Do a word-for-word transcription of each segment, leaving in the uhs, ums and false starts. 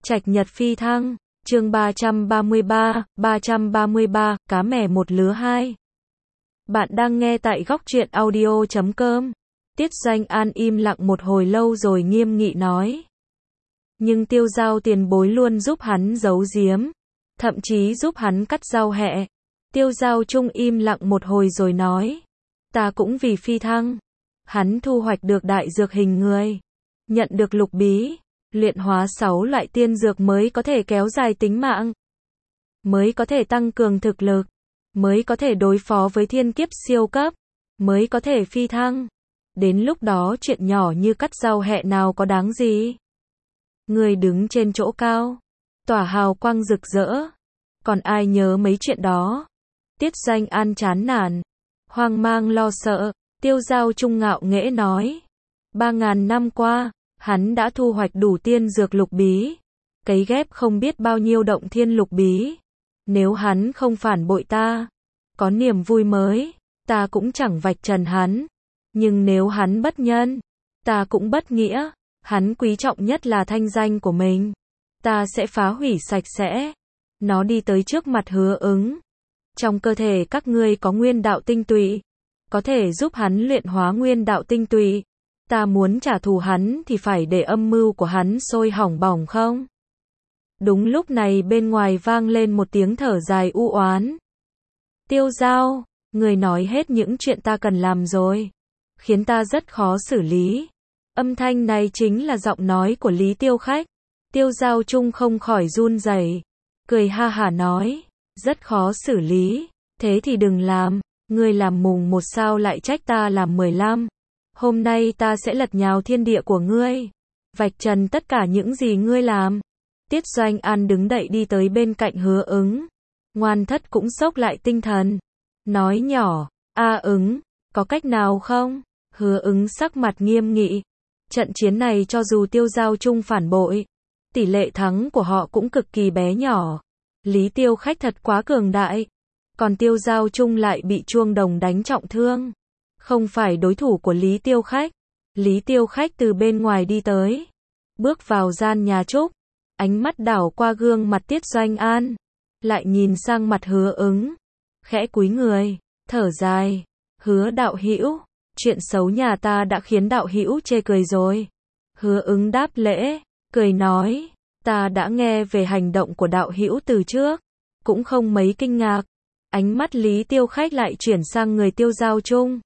Trạch Nhật phi thăng, chương ba trăm ba mươi ba, ba trăm ba mươi ba, cá mè một lứa hai. Bạn đang nghe tại góc truyện audio chấm com. Tiết Doanh An im lặng một hồi lâu rồi nghiêm nghị nói. Nhưng Tiêu Giao tiền bối luôn giúp hắn giấu giếm, thậm chí giúp hắn cắt rau hẹ. Tiêu Giao Trung im lặng một hồi rồi nói. Ta cũng vì phi thăng. Hắn thu hoạch được đại dược hình người, nhận được lục bí, luyện hóa sáu loại tiên dược mới có thể kéo dài tính mạng, mới có thể tăng cường thực lực, mới có thể đối phó với thiên kiếp siêu cấp, mới có thể phi thăng. Đến lúc đó chuyện nhỏ như cắt rau hẹ nào có đáng gì. Người đứng trên chỗ cao, tỏa hào quang rực rỡ, còn ai nhớ mấy chuyện đó. Tiết Doanh An chán nản, hoang mang lo sợ. Tiêu Giao Trung ngạo nghễ nói. Ba ngàn năm qua, hắn đã thu hoạch đủ tiên dược lục bí, cấy ghép không biết bao nhiêu động thiên lục bí. Nếu hắn không phản bội ta, có niềm vui mới, ta cũng chẳng vạch trần hắn. Nhưng nếu hắn bất nhân, ta cũng bất nghĩa. Hắn quý trọng nhất là thanh danh của mình, ta sẽ phá hủy sạch sẽ. Nó đi tới trước mặt Hứa Ứng. Trong cơ thể các ngươi có nguyên đạo tinh tụy, có thể giúp hắn luyện hóa nguyên đạo tinh tụy. Ta muốn trả thù hắn thì phải để âm mưu của hắn sôi hỏng bỏng không? Đúng lúc này bên ngoài vang lên một tiếng thở dài u oán. Tiêu Giao, người nói hết những chuyện ta cần làm rồi, khiến ta rất khó xử lý. Âm thanh này chính là giọng nói của Lý Tiêu Khách. Tiêu Giao Trung không khỏi run rẩy, cười ha hả nói, rất khó xử lý, thế thì đừng làm. Ngươi làm mùng một sao lại trách ta làm mười lăm. Hôm nay ta sẽ lật nhào thiên địa của ngươi, vạch trần tất cả những gì ngươi làm. Tiết Doanh An đứng dậy đi tới bên cạnh Hứa Ứng. Ngoan Thất cũng xốc lại tinh thần, nói nhỏ, A Ứng, có cách nào không? Hứa Ứng sắc mặt nghiêm nghị. Trận chiến này cho dù Tiêu Giao Trung phản bội, tỷ lệ thắng của họ cũng cực kỳ bé nhỏ. Lý Tiêu Khách thật quá cường đại, còn Tiêu Giao Trung lại bị chuông đồng đánh trọng thương, không phải đối thủ của Lý Tiêu Khách. Lý Tiêu Khách từ bên ngoài đi tới, bước vào gian nhà trúc, ánh mắt đảo qua gương mặt Tiết Doanh An, lại nhìn sang mặt Hứa Ứng, khẽ cúi người, thở dài, Hứa đạo hữu, chuyện xấu nhà ta đã khiến đạo hữu chê cười rồi. Hứa Ứng đáp lễ, cười nói, ta đã nghe về hành động của đạo hữu từ trước, cũng không mấy kinh ngạc. Ánh mắt Lý Tiêu Khách lại chuyển sang người Tiêu Giao Trung,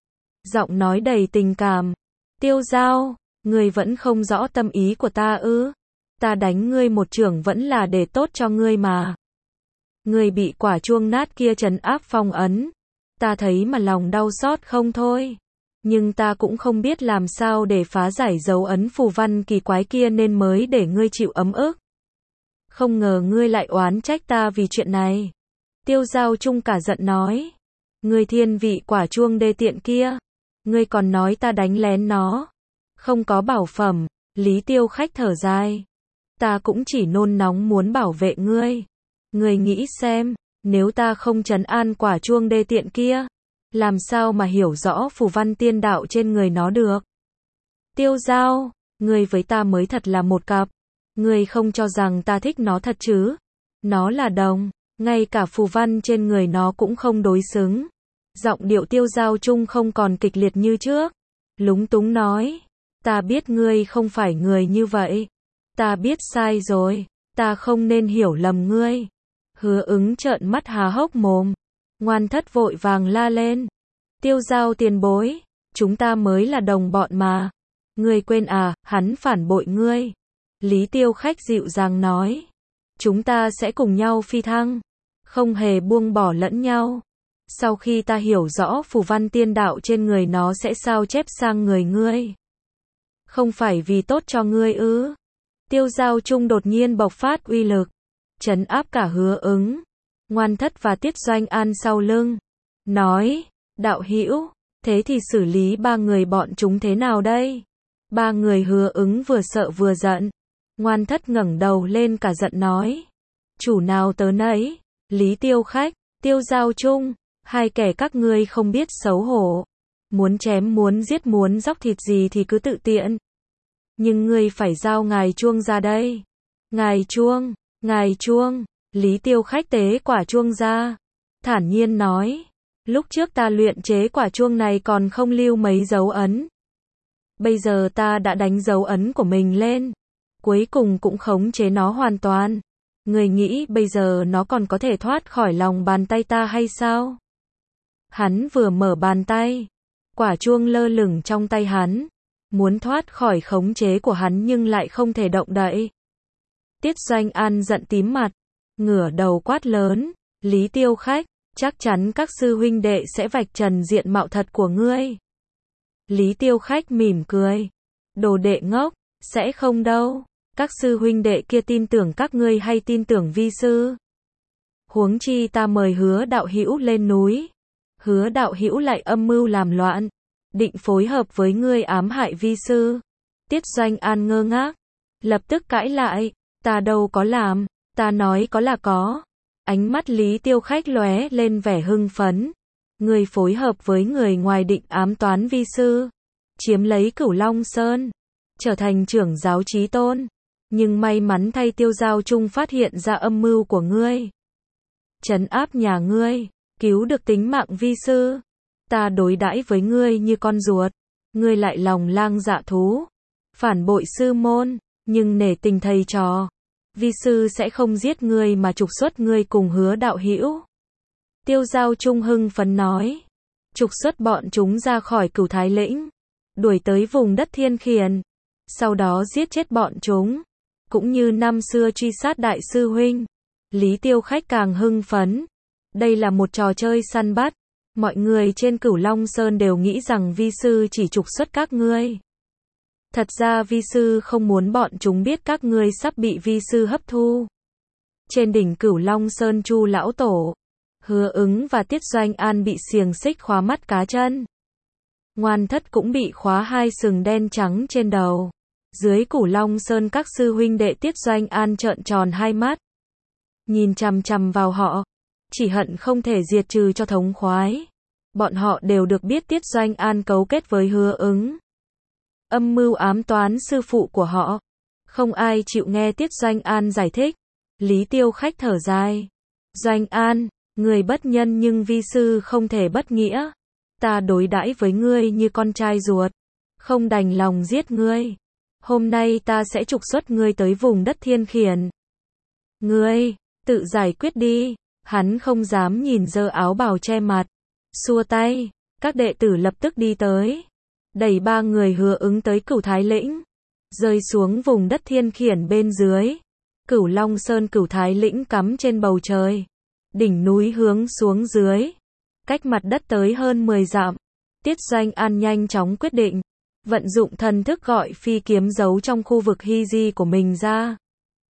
giọng nói đầy tình cảm. Tiêu Giao, ngươi vẫn không rõ tâm ý của ta ư? Ta đánh ngươi một chưởng vẫn là để tốt cho ngươi mà. Ngươi bị quả chuông nát kia trấn áp phong ấn, ta thấy mà lòng đau xót không thôi. Nhưng ta cũng không biết làm sao để phá giải dấu ấn phù văn kỳ quái kia nên mới để ngươi chịu ấm ức. Không ngờ ngươi lại oán trách ta vì chuyện này. Tiêu Giao Trung cả giận nói, ngươi thiên vị quả chuông đê tiện kia, ngươi còn nói ta đánh lén nó, không có bảo phẩm. Lý Tiêu Khách thở dài, ta cũng chỉ nôn nóng muốn bảo vệ ngươi. Ngươi nghĩ xem, nếu ta không trấn an quả chuông đê tiện kia, làm sao mà hiểu rõ phù văn tiên đạo trên người nó được? Tiêu Giao, ngươi với ta mới thật là một cặp. Ngươi không cho rằng ta thích nó thật chứ? Nó là đồng, ngay cả phù văn trên người nó cũng không đối xứng. Giọng điệu Tiêu Giao Trung không còn kịch liệt như trước, lúng túng nói, ta biết ngươi không phải người như vậy, ta biết sai rồi, ta không nên hiểu lầm ngươi. Hứa Ứng trợn mắt há hốc mồm. Ngoan Thất vội vàng la lên, Tiêu Giao tiền bối, chúng ta mới là đồng bọn mà. Ngươi quên à, hắn phản bội ngươi. Lý Tiêu Khách dịu dàng nói, chúng ta sẽ cùng nhau phi thăng, không hề buông bỏ lẫn nhau. Sau khi ta hiểu rõ phù văn tiên đạo trên người nó sẽ sao chép sang người ngươi, không phải vì tốt cho ngươi ư? Tiêu Giao Trung đột nhiên bộc phát uy lực, trấn áp cả Hứa Ứng, Ngoan Thất và Tiết Doanh An sau lưng, nói, đạo hữu, thế thì xử lý ba người bọn chúng thế nào đây? Ba người Hứa Ứng vừa sợ vừa giận. Ngoan Thất ngẩng đầu lên cả giận nói, chủ nào tớ nấy. Lý Tiêu Khách, Tiêu Giao Trung, hai kẻ các ngươi không biết xấu hổ, muốn chém muốn giết muốn dóc thịt gì thì cứ tự tiện, nhưng ngươi phải giao ngài chuông ra đây. Ngài chuông, ngài chuông, Lý Tiêu Khách tế quả chuông ra, thản nhiên nói, lúc trước ta luyện chế quả chuông này còn không lưu mấy dấu ấn. Bây giờ ta đã đánh dấu ấn của mình lên, cuối cùng cũng khống chế nó hoàn toàn. Người nghĩ bây giờ nó còn có thể thoát khỏi lòng bàn tay ta hay sao? Hắn vừa mở bàn tay, quả chuông lơ lửng trong tay hắn, muốn thoát khỏi khống chế của hắn nhưng lại không thể động đậy. Tiết Doanh An giận tím mặt, ngửa đầu quát lớn, Lý Tiêu Khách, chắc chắn các sư huynh đệ sẽ vạch trần diện mạo thật của ngươi. Lý Tiêu Khách mỉm cười, đồ đệ ngốc, sẽ không đâu, các sư huynh đệ kia tin tưởng các ngươi hay tin tưởng vi sư? Huống chi ta mời Hứa đạo hữu lên núi, Hứa đạo hữu lại âm mưu làm loạn, định phối hợp với ngươi ám hại vi sư. Tiết Doanh An ngơ ngác, lập tức cãi lại, ta đâu có làm, ta nói có là có. Ánh mắt Lý Tiêu Khách lóe lên vẻ hưng phấn, ngươi phối hợp với người ngoài định ám toán vi sư, chiếm lấy Cửu Long Sơn, trở thành trưởng giáo chí tôn, nhưng may mắn thay Tiêu Giao Trung phát hiện ra âm mưu của ngươi, trấn áp nhà ngươi, cứu được tính mạng vi sư. Ta đối đãi với ngươi như con ruột, ngươi lại lòng lang dạ thú, phản bội sư môn, nhưng nể tình thầy trò, vi sư sẽ không giết ngươi mà trục xuất ngươi cùng Hứa đạo hữu. Tiêu Giao Trung hưng phấn nói, trục xuất bọn chúng ra khỏi Cửu Thái Lĩnh, đuổi tới vùng đất Thiên Khiển, sau đó giết chết bọn chúng, cũng như năm xưa truy sát đại sư huynh. Lý Tiêu Khách càng hưng phấn, đây là một trò chơi săn bắt, mọi người trên Cửu Long Sơn đều nghĩ rằng vi sư chỉ trục xuất các ngươi. Thật ra vi sư không muốn bọn chúng biết các ngươi sắp bị vi sư hấp thu. Trên đỉnh Cửu Long Sơn, Chu lão tổ, Hứa Ứng và Tiết Doanh An bị xiềng xích khóa mắt cá chân. Ngoan Thất cũng bị khóa hai sừng đen trắng trên đầu. Dưới Cửu Long Sơn, các sư huynh đệ Tiết Doanh An trợn tròn hai mắt, nhìn chằm chằm vào họ, chỉ hận không thể diệt trừ cho thống khoái. Bọn họ đều được biết Tiết Doanh An cấu kết với Hứa Ứng, âm mưu ám toán sư phụ của họ. Không ai chịu nghe Tiết Doanh An giải thích. Lý Tiêu Khách thở dài, Doanh An, người bất nhân nhưng vi sư không thể bất nghĩa. Ta đối đãi với ngươi như con trai ruột, không đành lòng giết ngươi. Hôm nay ta sẽ trục xuất ngươi tới vùng đất Thiên Khiển. Ngươi, tự giải quyết đi. Hắn không dám nhìn, giơ áo bào che mặt, xua tay, các đệ tử lập tức đi tới, đẩy ba người Hứa Ứng tới Cửu Thái Lĩnh, rơi xuống vùng đất Thiên Khiển bên dưới. Cửu Long Sơn, Cửu Thái Lĩnh cắm trên bầu trời, đỉnh núi hướng xuống dưới, cách mặt đất tới hơn mười dặm. Tiết Doanh An nhanh chóng quyết định, vận dụng thần thức gọi phi kiếm giấu trong khu vực hy di của mình ra.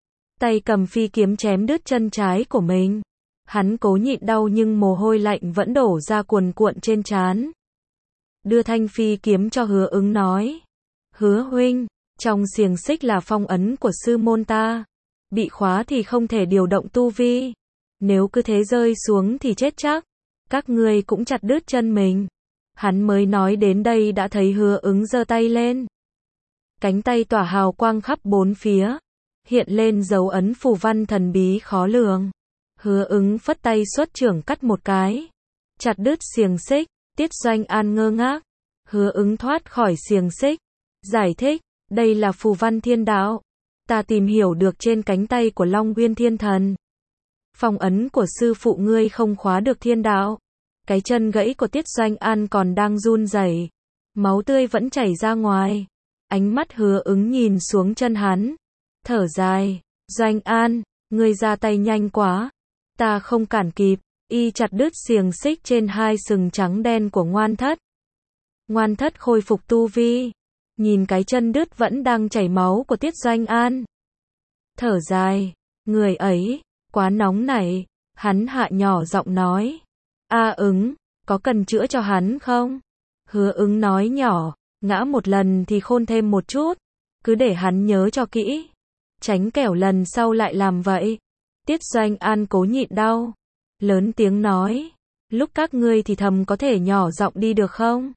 Tay cầm phi kiếm chém đứt chân trái của mình. Hắn cố nhịn đau nhưng mồ hôi lạnh vẫn đổ ra cuồn cuộn trên trán. Đưa thanh phi kiếm cho Hứa Ứng nói, Hứa huynh, trong xiềng xích là phong ấn của sư môn ta, bị khóa thì không thể điều động tu vi, nếu cứ thế rơi xuống thì chết chắc, các ngươi cũng chặt đứt chân mình. Hắn mới nói đến đây đã thấy Hứa Ứng giơ tay lên, cánh tay tỏa hào quang khắp bốn phía, hiện lên dấu ấn phù văn thần bí khó lường. Hứa Ứng phất tay xuất trưởng cắt một cái, chặt đứt xiềng xích. Tiết Doanh An ngơ ngác, Hứa Ứng thoát khỏi xiềng xích, giải thích, đây là phù văn thiên đạo, ta tìm hiểu được trên cánh tay của Long Uyên Thiên Thần. Phong ấn của sư phụ ngươi không khóa được thiên đạo. Cái chân gãy của Tiết Doanh An còn đang run rẩy, máu tươi vẫn chảy ra ngoài. Ánh mắt Hứa Ứng nhìn xuống chân hắn, thở dài, Doanh An, ngươi ra tay nhanh quá, ta không cản kịp. Y chặt đứt xiềng xích trên hai sừng trắng đen của Ngoan Thất. Ngoan Thất khôi phục tu vi, nhìn cái chân đứt vẫn đang chảy máu của Tiết Doanh An, thở dài, người ấy quá nóng nảy. Hắn hạ nhỏ giọng nói, A Ứng, có cần chữa cho hắn không? Hứa Ứng nói nhỏ, ngã một lần thì khôn thêm một chút, cứ để hắn nhớ cho kỹ, tránh kẻo lần sau lại làm vậy. Tiết Doanh An cố nhịn đau, lớn tiếng nói, lúc các ngươi thì thầm có thể nhỏ giọng đi được không?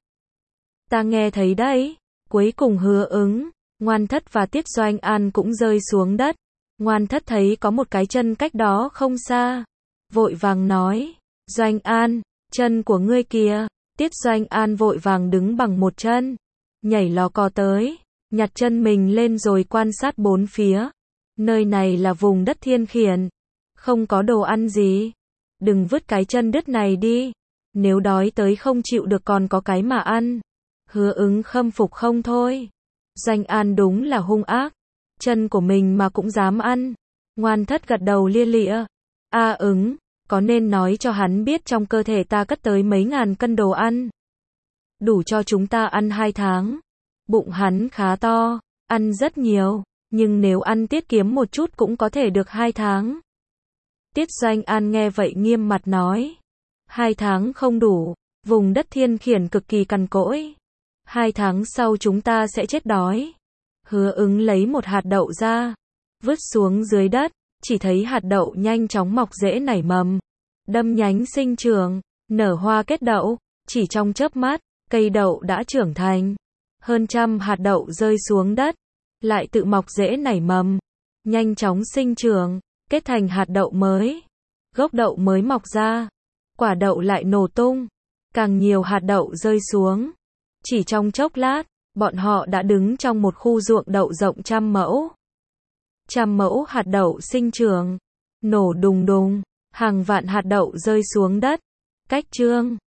Ta nghe thấy đấy. Cuối cùng Hứa Ứng, Ngoan Thất và Tiết Doanh An cũng rơi xuống đất, Ngoan Thất thấy có một cái chân cách đó không xa, vội vàng nói, Doanh An, chân của ngươi kìa. Tiết Doanh An vội vàng đứng bằng một chân, nhảy lò cò tới, nhặt chân mình lên rồi quan sát bốn phía. Nơi này là vùng đất thiên khiển, không có đồ ăn gì. Đừng vứt cái chân đứt này đi, nếu đói tới không chịu được còn có cái mà ăn. Hứa Ứng khâm phục không thôi. Doanh An đúng là hung ác, chân của mình mà cũng dám ăn. Ngoan Thất gật đầu lia lịa. A Ứng, có nên nói cho hắn biết trong cơ thể ta cất tới mấy ngàn cân đồ ăn, đủ cho chúng ta ăn hai tháng. Bụng hắn khá to, ăn rất nhiều, nhưng nếu ăn tiết kiệm một chút cũng có thể được hai tháng. Tiết Doanh An nghe vậy nghiêm mặt nói, hai tháng không đủ, vùng đất thiên khiển cực kỳ cằn cỗi. Hai tháng sau chúng ta sẽ chết đói. Hứa Ứng lấy một hạt đậu ra, vứt xuống dưới đất, chỉ thấy hạt đậu nhanh chóng mọc rễ nảy mầm, đâm nhánh sinh trưởng, nở hoa kết đậu, chỉ trong chớp mắt, cây đậu đã trưởng thành. Hơn trăm hạt đậu rơi xuống đất, lại tự mọc rễ nảy mầm, nhanh chóng sinh trưởng, kết thành hạt đậu mới. Gốc đậu mới mọc ra, quả đậu lại nổ tung, càng nhiều hạt đậu rơi xuống. Chỉ trong chốc lát, bọn họ đã đứng trong một khu ruộng đậu rộng trăm mẫu. Trăm mẫu hạt đậu sinh trưởng, nổ đùng đùng, hàng vạn hạt đậu rơi xuống đất. Cách chương